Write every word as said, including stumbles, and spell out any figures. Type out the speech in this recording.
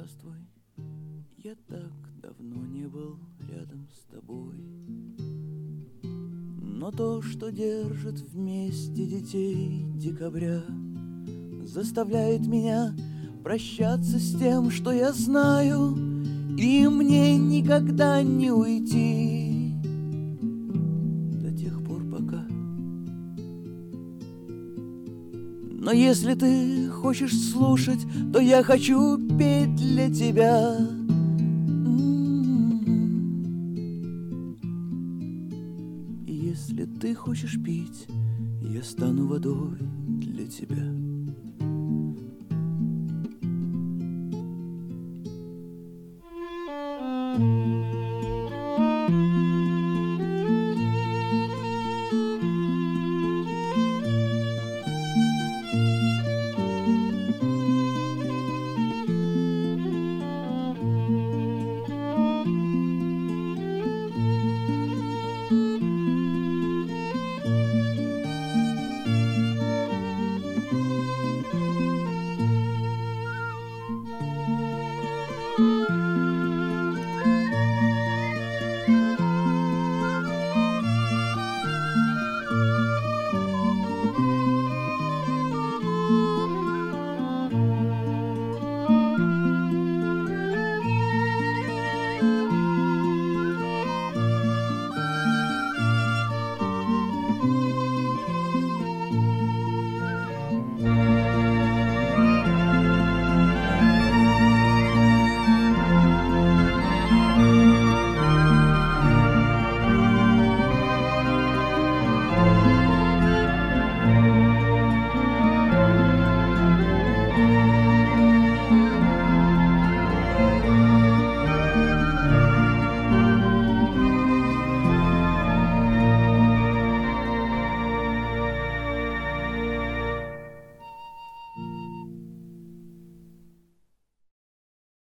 здравствуй, я так давно не был рядом с тобой. Но то, что держит вместе детей декабря, заставляет меня прощаться с тем, что я знаю, и мне никогда не уйти до тех пор, пока. Но если ты хочешь слушать, то я хочу петь для тебя. И если ты хочешь пить, я стану водой для тебя.